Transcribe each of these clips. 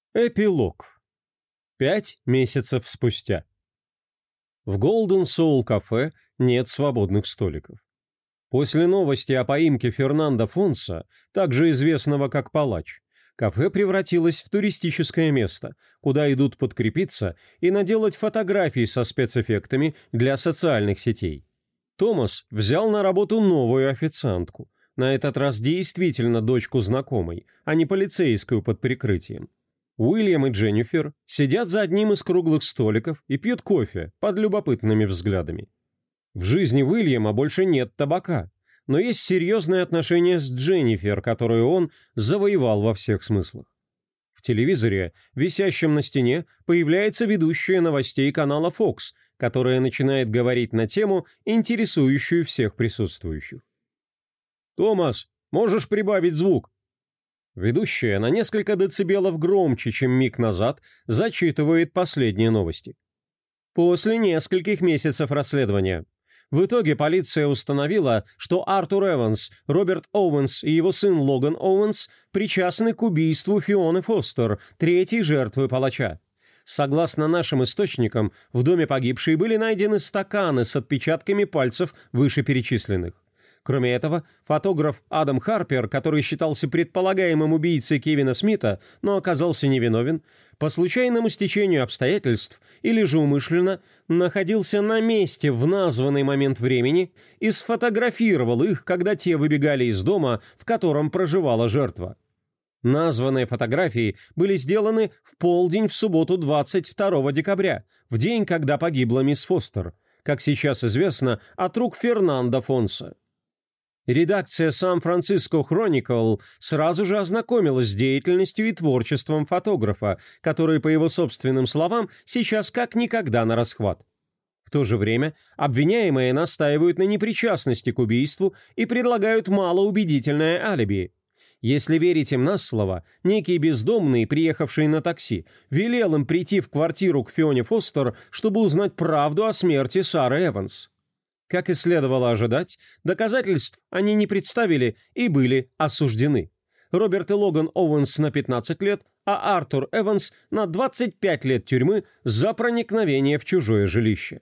Эпилог. 5 месяцев спустя. В Golden Soul кафе нет свободных столиков. После новости о поимке Фернандо Фонса, также известного как Палач, кафе превратилось в туристическое место, куда идут подкрепиться и наделать фотографии со спецэффектами для социальных сетей. Томас взял на работу новую официантку, на этот раз действительно дочку знакомой, а не полицейскую под прикрытием. Уильям и Дженнифер сидят за одним из круглых столиков и пьют кофе под любопытными взглядами. В жизни Уильяма больше нет табака, но есть серьезные отношения с Дженнифер, которую он завоевал во всех смыслах. В телевизоре, висящем на стене, появляется ведущая новостей канала Fox, которая начинает говорить на тему, интересующую всех присутствующих. «Томас, можешь прибавить звук?» Ведущая на несколько децибелов громче, чем миг назад, зачитывает последние новости. После нескольких месяцев расследования. В итоге полиция установила, что Артур Эванс, Роберт Оуэнс и его сын Логан Оуэнс причастны к убийству Фионы Фостер, третьей жертвы палача. Согласно нашим источникам, в доме погибшей были найдены стаканы с отпечатками пальцев вышеперечисленных. Кроме этого, фотограф Адам Харпер, который считался предполагаемым убийцей Кевина Смита, но оказался невиновен, по случайному стечению обстоятельств или же умышленно находился на месте в названный момент времени и сфотографировал их, когда те выбегали из дома, в котором проживала жертва. Названные фотографии были сделаны в полдень в субботу 22 декабря, в день, когда погибла мисс Фостер, как сейчас известно, от рук Фернандо Фонса. Редакция Сан-Франциско Хроникл сразу же ознакомилась с деятельностью и творчеством фотографа, который, по его собственным словам, сейчас как никогда на расхват. В то же время обвиняемые настаивают на непричастности к убийству и предлагают малоубедительное алиби. Если верить им на слово, некий бездомный, приехавший на такси, велел им прийти в квартиру к Фионе Фостер, чтобы узнать правду о смерти Сары Эванс. Как и следовало ожидать, доказательств они не представили и были осуждены. Роберт и Логан Оуэнс на 15 лет, а Артур Эванс на 25 лет тюрьмы за проникновение в чужое жилище.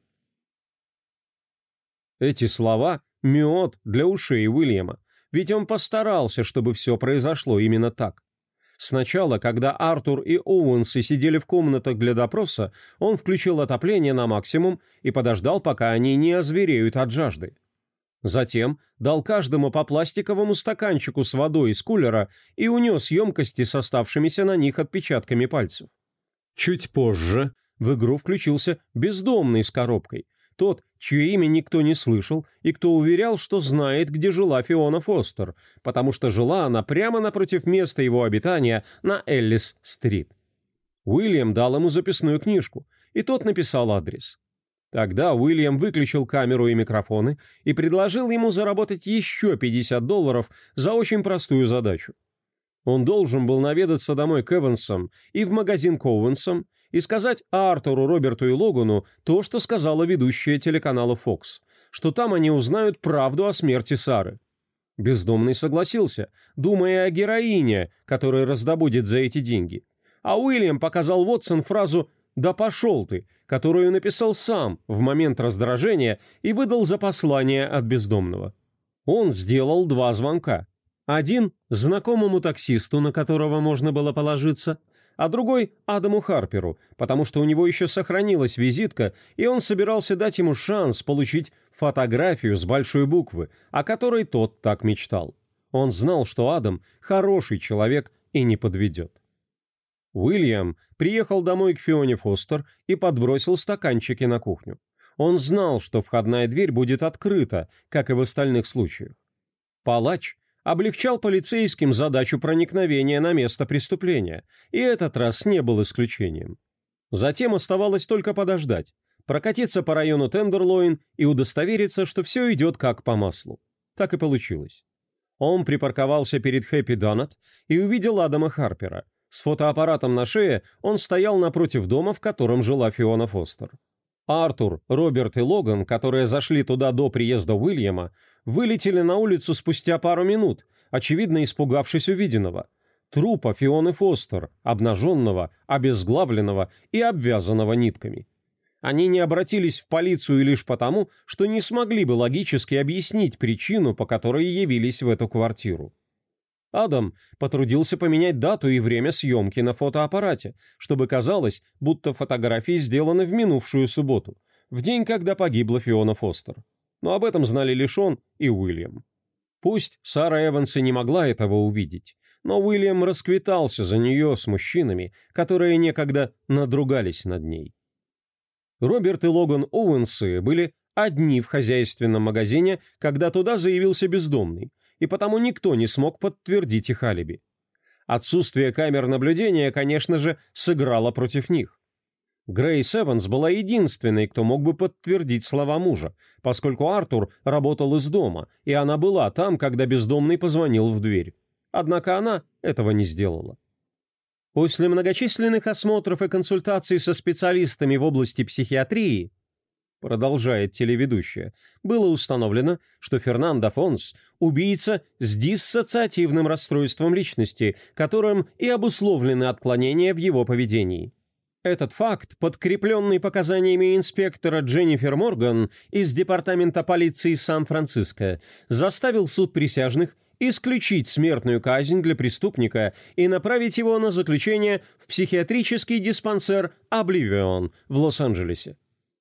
Эти слова – мед для ушей Уильяма, ведь он постарался, чтобы все произошло именно так. Сначала, когда Артур и Оуэнсы сидели в комнатах для допроса, он включил отопление на максимум и подождал, пока они не озвереют от жажды. Затем дал каждому по пластиковому стаканчику с водой из кулера и унес емкости с оставшимися на них отпечатками пальцев. Чуть позже в игру включился бездомный с коробкой, тот, чье имя никто не слышал и кто уверял, что знает, где жила Фиона Фостер, потому что жила она прямо напротив места его обитания на Эллис-стрит. Уильям дал ему записную книжку, и тот написал адрес. Тогда Уильям выключил камеру и микрофоны и предложил ему заработать еще $50 за очень простую задачу. Он должен был наведаться домой к Эвансам и в магазин к Оуэнсам и сказать Артуру, Роберту и Логану то, что сказала ведущая телеканала Fox, что там они узнают правду о смерти Сары. Бездомный согласился, думая о героине, которая раздобудет за эти деньги. А Уильям показал Уотсон фразу «Да пошел ты», которую написал сам в момент раздражения и выдал за послание от бездомного. Он сделал 2 звонка. Один – знакомому таксисту, на которого можно было положиться, а другой – Адаму Харперу, потому что у него еще сохранилась визитка, и он собирался дать ему шанс получить фотографию с большой буквы, о которой тот так мечтал. Он знал, что Адам – хороший человек и не подведет. Уильям приехал домой к Фионе Фостер и подбросил стаканчики на кухню. Он знал, что входная дверь будет открыта, как и в остальных случаях. Палач облегчал полицейским задачу проникновения на место преступления, и этот раз не был исключением. Затем оставалось только подождать, прокатиться по району Тендерлоин и удостовериться, что все идет как по маслу. Так и получилось. Он припарковался перед Хэппи Донат и увидел Адама Харпера. С фотоаппаратом на шее он стоял напротив дома, в котором жила Фиона Фостер. Артур, Роберт и Логан, которые зашли туда до приезда Уильяма, вылетели на улицу спустя пару минут, очевидно испугавшись увиденного. трупа Фионы Фостер, обнаженного, обезглавленного и обвязанного нитками. Они не обратились в полицию лишь потому, что не смогли бы логически объяснить причину, по которой явились в эту квартиру. Адам потрудился поменять дату и время съемки на фотоаппарате, чтобы казалось, будто фотографии сделаны в минувшую субботу, в день, когда погибла Фиона Фостер. Но об этом знали лишь он и Уильям. Пусть Сара Эванс и не могла этого увидеть, но Уильям расквитался за нее с мужчинами, которые некогда надругались над ней. Роберт и Логан Оуэнсы были одни в хозяйственном магазине, когда туда заявился бездомный, и потому никто не смог подтвердить их алиби. Отсутствие камер наблюдения, конечно же, сыграло против них. Грейс Эванс была единственной, кто мог бы подтвердить слова мужа, поскольку Артур работал из дома, и она была там, когда бездомный позвонил в дверь. Однако она этого не сделала. После многочисленных осмотров и консультаций со специалистами в области психиатрии, продолжает телеведущая, было установлено, что Фернандо Фонс – убийца с диссоциативным расстройством личности, которым и обусловлены отклонения в его поведении. Этот факт, подкрепленный показаниями инспектора Дженнифер Морган из Департамента полиции Сан-Франциско, заставил суд присяжных исключить смертную казнь для преступника и направить его на заключение в психиатрический диспансер «Обливион» в Лос-Анджелесе.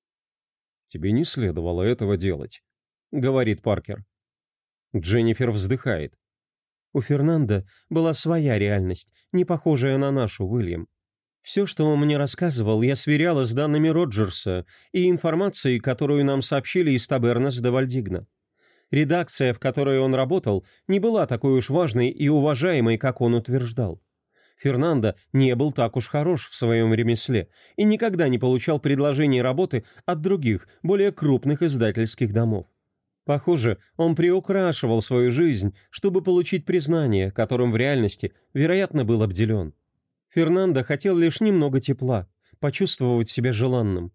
«Тебе не следовало этого делать», — говорит Паркер. Дженнифер вздыхает. «У Фернандо была своя реальность, не похожая на нашу, Уильям. Все, что он мне рассказывал, я сверяла с данными Роджерса и информацией, которую нам сообщили из Табернас де Вальдигна. Редакция, в которой он работал, не была такой уж важной и уважаемой, как он утверждал. Фернандо не был так уж хорош в своем ремесле и никогда не получал предложений работы от других, более крупных издательских домов. Похоже, он приукрашивал свою жизнь, чтобы получить признание, которым в реальности, вероятно, был обделен. Фернандо хотел лишь немного тепла, почувствовать себя желанным.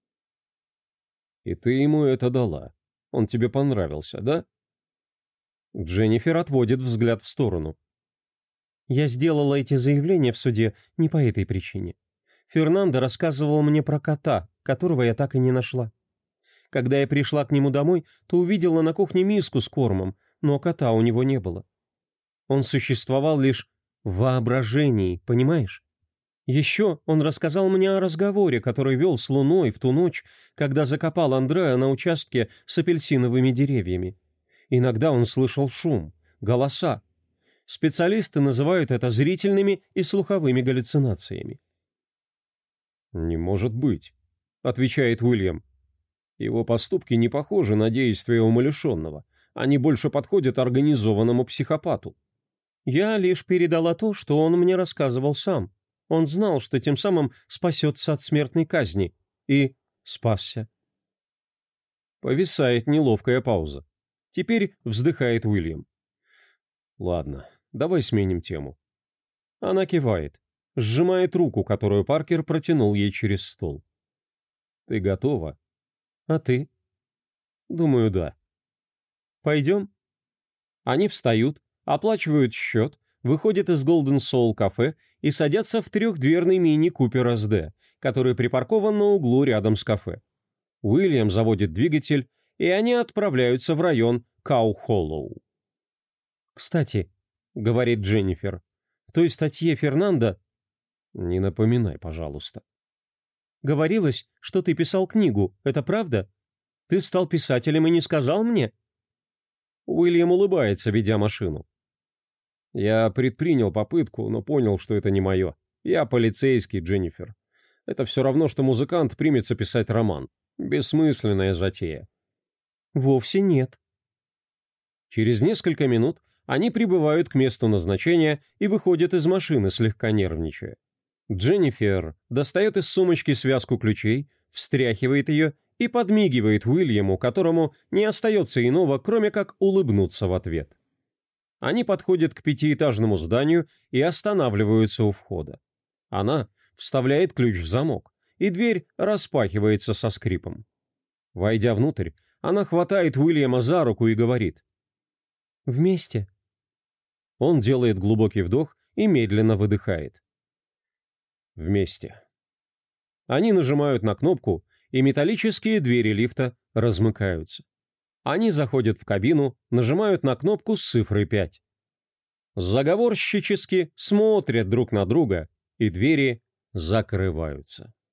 «И ты ему это дала. Он тебе понравился, да?» Дженнифер отводит взгляд в сторону. «Я сделала эти заявления в суде не по этой причине. Фернандо рассказывал мне про кота, которого я так и не нашла. Когда я пришла к нему домой, то увидела на кухне миску с кормом, но кота у него не было. Он существовал лишь в воображении, понимаешь? Еще он рассказал мне о разговоре, который вел с Луной в ту ночь, когда закопал Андреа на участке с апельсиновыми деревьями. Иногда он слышал шум, голоса. Специалисты называют это зрительными и слуховыми галлюцинациями. «Не может быть», — отвечает Уильям. «Его поступки не похожи на действия умалишенного. Они больше подходят организованному психопату». «Я лишь передала то, что он мне рассказывал сам. Он знал, что тем самым спасется от смертной казни. И спасся». Повисает неловкая пауза. Теперь вздыхает Уильям. «Ладно, давай сменим тему». Она кивает, сжимает руку, которую Паркер протянул ей через стол. «Ты готова?» «А ты?» «Думаю, да». «Пойдем?» Они встают, оплачивают счет, выходят из Golden Soul кафе и садятся в трехдверный мини-купер СД, который припаркован на углу рядом с кафе. Уильям заводит двигатель, и они отправляются в район Кау-Холлоу. «Кстати», — говорит Дженнифер, — «в той статье Фернандо...» «Не напоминай, пожалуйста». «Говорилось, что ты писал книгу, это правда? Ты стал писателем и не сказал мне?» Уильям улыбается, ведя машину. «Я предпринял попытку, но понял, что это не мое. Я полицейский, Дженнифер. Это все равно, что музыкант примется писать роман. Бессмысленная затея». «Вовсе нет». Через несколько минут они прибывают к месту назначения и выходят из машины, слегка нервничая. Дженнифер достает из сумочки связку ключей, встряхивает ее и подмигивает Уильяму, которому не остается иного, кроме как улыбнуться в ответ. Они подходят к пятиэтажному зданию и останавливаются у входа. Она вставляет ключ в замок, и дверь распахивается со скрипом. Войдя внутрь, она хватает Уильяма за руку и говорит: «Вместе». Он делает глубокий вдох и медленно выдыхает. Вместе. Они нажимают на кнопку, и металлические двери лифта размыкаются. Они заходят в кабину, нажимают на кнопку с цифрой 5. Заговорщически смотрят друг на друга, и двери закрываются.